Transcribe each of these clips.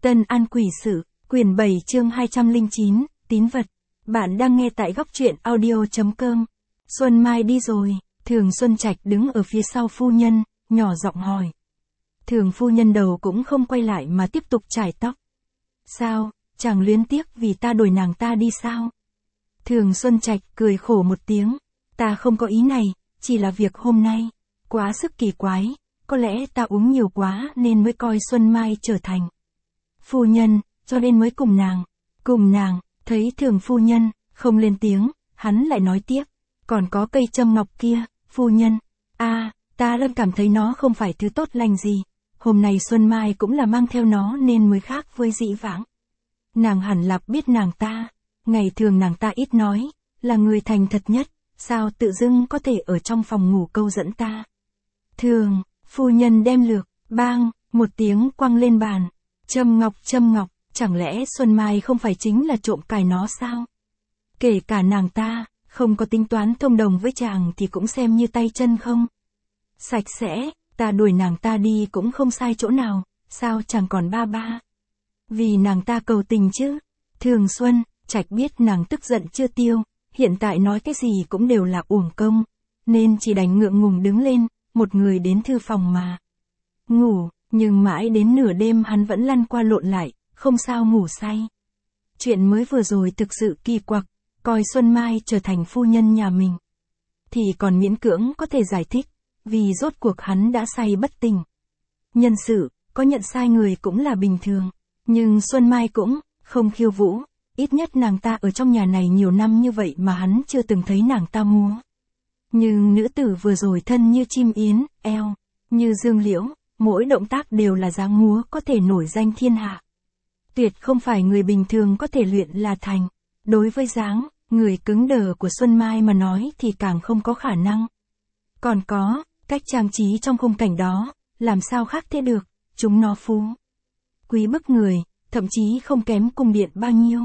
Tân An Quỷ Sự, quyển 7 chương 209, tín vật. Bạn đang nghe tại góc truyện audio.com. Xuân Mai đi rồi, Thường Xuân Trạch đứng ở phía sau phu nhân, nhỏ giọng hỏi. Thường phu nhân đầu cũng không quay lại mà tiếp tục chải tóc. Sao, chàng luyến tiếc vì ta đuổi nàng ta đi sao? Thường Xuân Trạch cười khổ một tiếng. Ta không có ý này, chỉ là việc hôm nay. Quá sức kỳ quái, có lẽ ta uống nhiều quá nên mới coi Xuân Mai trở thành. Phu nhân, cho nên mới cùng nàng. Cùng nàng, thấy Thường phu nhân, không lên tiếng, hắn lại nói tiếp. Còn có cây châm ngọc kia, phu nhân. Ta luôn cảm thấy nó không phải thứ tốt lành gì. Hôm nay Xuân Mai cũng là mang theo nó nên mới khác với dĩ vãng. Nàng hẳn là biết nàng ta. Ngày thường nàng ta ít nói, là người thành thật nhất. Sao tự dưng có thể ở trong phòng ngủ câu dẫn ta? Thường, phu nhân đem lược, bang, một tiếng quăng lên bàn. Châm ngọc, chẳng lẽ Xuân Mai không phải chính là trộm cài nó sao? Kể cả nàng ta, không có tính toán thông đồng với chàng thì cũng xem như tay chân không? Sạch sẽ, ta đuổi nàng ta đi cũng không sai chỗ nào, sao chàng còn ba? Vì nàng ta cầu tình chứ. Thường Xuân Trạch biết nàng tức giận chưa tiêu, hiện tại nói cái gì cũng đều là uổng công, nên chỉ đành ngượng ngùng đứng lên, một người đến thư phòng mà ngủ, nhưng mãi đến nửa đêm hắn vẫn lăn qua lộn lại, không sao ngủ say. Chuyện mới vừa rồi thực sự kỳ quặc, coi Xuân Mai trở thành phu nhân nhà mình thì còn miễn cưỡng có thể giải thích, vì rốt cuộc hắn đã say bất tỉnh. Nhân sự, có nhận sai người cũng là bình thường, nhưng Xuân Mai cũng không khiêu vũ, ít nhất nàng ta ở trong nhà này nhiều năm như vậy mà hắn chưa từng thấy nàng ta múa. Nhưng nữ tử vừa rồi thân như chim yến, eo như dương liễu, mỗi động tác đều là dáng múa có thể nổi danh thiên hạ. Tuyệt không phải người bình thường có thể luyện là thành. Đối với dáng, người cứng đờ của Xuân Mai mà nói thì càng không có khả năng. Còn có, cách trang trí trong khung cảnh đó, làm sao khác thế được, chúng nó phú quý bức người, thậm chí không kém cung điện bao nhiêu.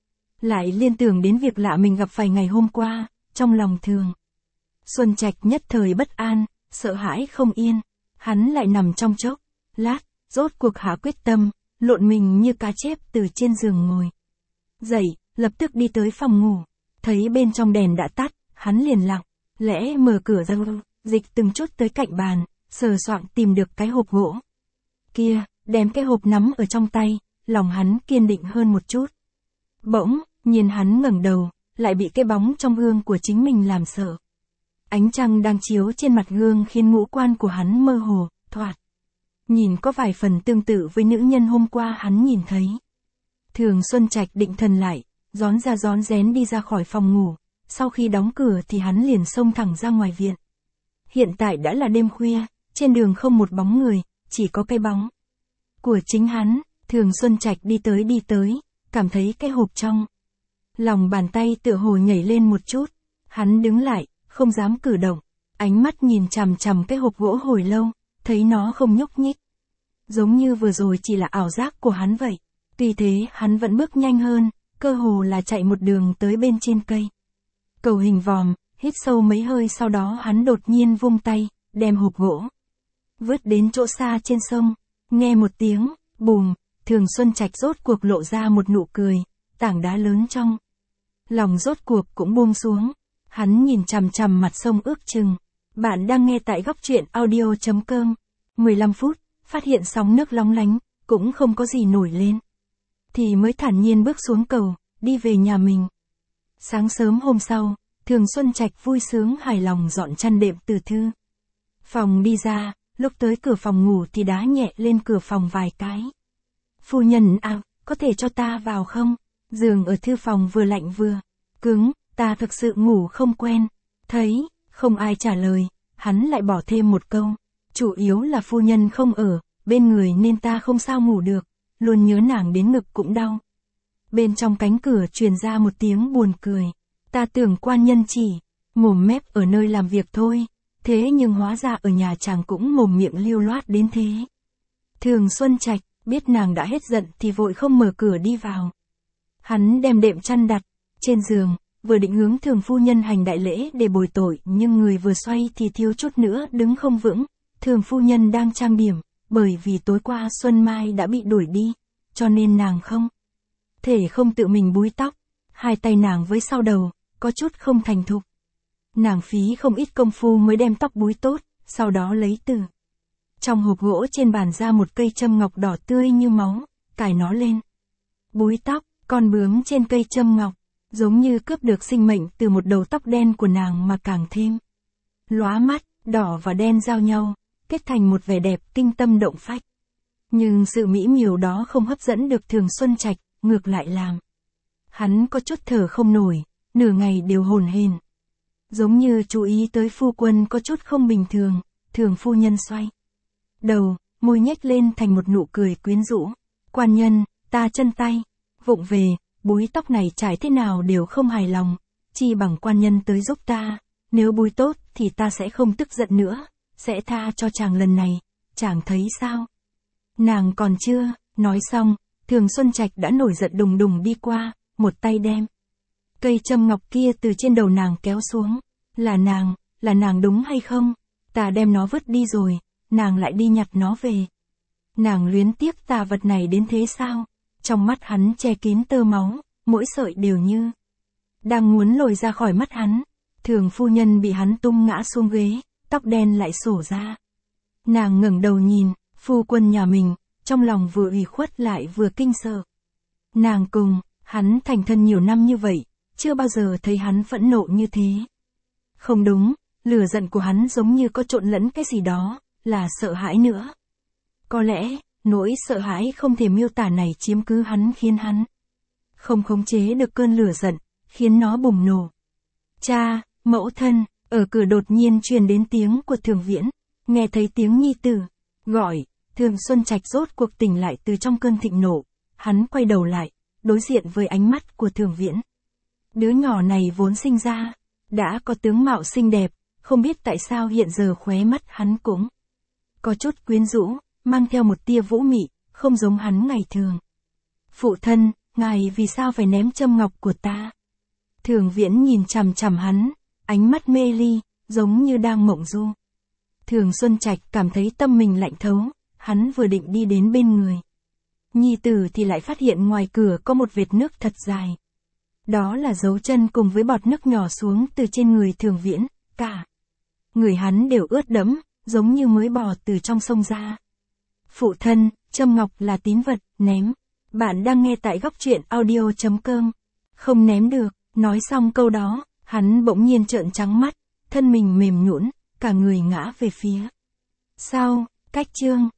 Lại liên tưởng đến việc lạ mình gặp phải ngày hôm qua, trong lòng Thường Xuân Trạch nhất thời bất an, sợ hãi không yên. Hắn lại nằm trong chốc lát, rốt cuộc hạ quyết tâm, lộn mình như cá chép từ trên giường ngồi dậy, lập tức đi tới phòng ngủ, thấy bên trong đèn đã tắt, hắn liền lặng lẽ mở cửa ra, dịch từng chút tới cạnh bàn, sờ soạng tìm được cái hộp gỗ kia, đem cái hộp nắm ở trong tay, lòng hắn kiên định hơn một chút. Bỗng nhiên hắn ngẩng đầu, lại bị cái bóng trong gương của chính mình làm sợ. Ánh trăng đang chiếu trên mặt gương khiến ngũ quan của hắn mơ hồ, thoạt nhìn có vài phần tương tự với nữ nhân hôm qua hắn nhìn thấy. Thường Xuân Trạch định thần lại, rón ra rón rén đi ra khỏi phòng ngủ, sau khi đóng cửa thì hắn liền xông thẳng ra ngoài viện. Hiện tại đã là đêm khuya, trên đường không một bóng người, chỉ có cái bóng của chính hắn. Thường Xuân Trạch đi tới, cảm thấy cái hộp trong lòng bàn tay tựa hồ nhảy lên một chút, hắn đứng lại, không dám cử động, ánh mắt nhìn chằm chằm cái hộp gỗ hồi lâu, thấy nó không nhúc nhích. Giống như vừa rồi chỉ là ảo giác của hắn vậy. Tuy thế hắn vẫn bước nhanh hơn, cơ hồ là chạy một đường tới bên trên cây cầu hình vòm, hít sâu mấy hơi sau đó hắn đột nhiên vung tay, đem hộp gỗ vứt đến chỗ xa trên sông. Nghe một tiếng bùm, Thường Xuân Trạch rốt cuộc lộ ra một nụ cười, tảng đá lớn trong lòng rốt cuộc cũng buông xuống. Hắn nhìn chằm chằm mặt sông ước chừng. Bạn đang nghe tại góc truyện audio.com. 15 phút, phát hiện sóng nước long lánh, cũng không có gì nổi lên. Thì mới thản nhiên bước xuống cầu, đi về nhà mình. Sáng sớm hôm sau, Thường Xuân Trạch vui sướng hài lòng dọn chăn đệm từ thư phòng đi ra, lúc tới cửa phòng ngủ thì đá nhẹ lên cửa phòng vài cái. Phu nhân có thể cho ta vào không? Giường ở thư phòng vừa lạnh vừa cứng, ta thực sự ngủ không quen. Thấy không ai trả lời, hắn lại bỏ thêm một câu. Chủ yếu là phu nhân không ở bên người nên ta không sao ngủ được, luôn nhớ nàng đến ngực cũng đau. Bên trong cánh cửa truyền ra một tiếng buồn cười. Ta tưởng quan nhân chỉ mồm mép ở nơi làm việc thôi, thế nhưng hóa ra ở nhà chàng cũng mồm miệng lưu loát đến thế. Thường Xuân Trạch biết nàng đã hết giận thì vội không mở cửa đi vào. Hắn đem đệm chăn đặt trên giường, vừa định hướng Thường phu nhân hành đại lễ để bồi tội, nhưng người vừa xoay thì thiếu chút nữa đứng không vững. Thường phu nhân đang trang điểm, bởi vì tối qua Xuân Mai đã bị đuổi đi, cho nên nàng không thể không tự mình búi tóc. Hai tay nàng với sau đầu, có chút không thành thục. Nàng phí không ít công phu mới đem tóc búi tốt, sau đó lấy từ trong hộp gỗ trên bàn ra một cây châm ngọc đỏ tươi như máu, cài nó lên. Búi tóc, con bướm trên cây châm ngọc, giống như cướp được sinh mệnh từ một đầu tóc đen của nàng mà càng thêm lóa mắt, đỏ và đen giao nhau, kết thành một vẻ đẹp kinh tâm động phách. Nhưng sự mỹ miều đó không hấp dẫn được Thường Xuân Trạch, ngược lại làm hắn có chút thở không nổi, nửa ngày đều hồn hển. Giống như chú ý tới phu quân có chút không bình thường, Thường phu nhân xoay đầu, môi nhếch lên thành một nụ cười quyến rũ. Quan nhân, ta chân tay vụng về, búi tóc này trải thế nào đều không hài lòng, chi bằng quan nhân tới giúp ta, nếu búi tốt thì ta sẽ không tức giận nữa, sẽ tha cho chàng lần này, chàng thấy sao? Nàng còn chưa nói xong, Thường Xuân Trạch đã nổi giận đùng đùng đi qua, một tay đem cây châm ngọc kia từ trên đầu nàng kéo xuống. Là nàng đúng hay không? Ta đem nó vứt đi rồi, nàng lại đi nhặt nó về. Nàng luyến tiếc tà vật này đến thế sao? Trong mắt hắn che kín tơ máu, mỗi sợi đều như đang muốn lồi ra khỏi mắt hắn. Thường phu nhân bị hắn tung ngã xuống ghế, tóc đen lại xổ ra. Nàng ngẩng đầu nhìn, phu quân nhà mình, trong lòng vừa ủy khuất lại vừa kinh sợ. Nàng cùng hắn thành thân nhiều năm như vậy, chưa bao giờ thấy hắn phẫn nộ như thế. Không đúng, lửa giận của hắn giống như có trộn lẫn cái gì đó, là sợ hãi nữa. Có lẽ, nỗi sợ hãi không thể miêu tả này chiếm cứ hắn khiến hắn không khống chế được cơn lửa giận, khiến nó bùng nổ. Cha, mẫu thân, ở cửa đột nhiên truyền đến tiếng của Thường Viễn, nghe thấy tiếng nhi tử gọi, Thường Xuân Trạch rốt cuộc tỉnh lại từ trong cơn thịnh nộ, hắn quay đầu lại, đối diện với ánh mắt của Thường Viễn. Đứa nhỏ này vốn sinh ra đã có tướng mạo xinh đẹp, không biết tại sao hiện giờ khóe mắt hắn cũng có chút quyến rũ, mang theo một tia vũ mị, không giống hắn ngày thường. Phụ thân, ngài vì sao phải ném châm ngọc của ta? Thường Viễn nhìn chằm chằm hắn, ánh mắt mê ly, giống như đang mộng du. Thường Xuân Trạch cảm thấy tâm mình lạnh thấu, hắn vừa định đi đến bên người nhi tử thì lại phát hiện ngoài cửa có một vệt nước thật dài. Đó là dấu chân cùng với bọt nước nhỏ xuống từ trên người Thường Viễn, cả người hắn đều ướt đẫm, giống như mới bò từ trong sông ra. Phụ thân, châm ngọc là tín vật, ném. Bạn đang nghe tại góc truyện audio.com. Không ném được, nói xong câu đó, hắn bỗng nhiên trợn trắng mắt, thân mình mềm nhũn, cả người ngã về phía sau, cách chương.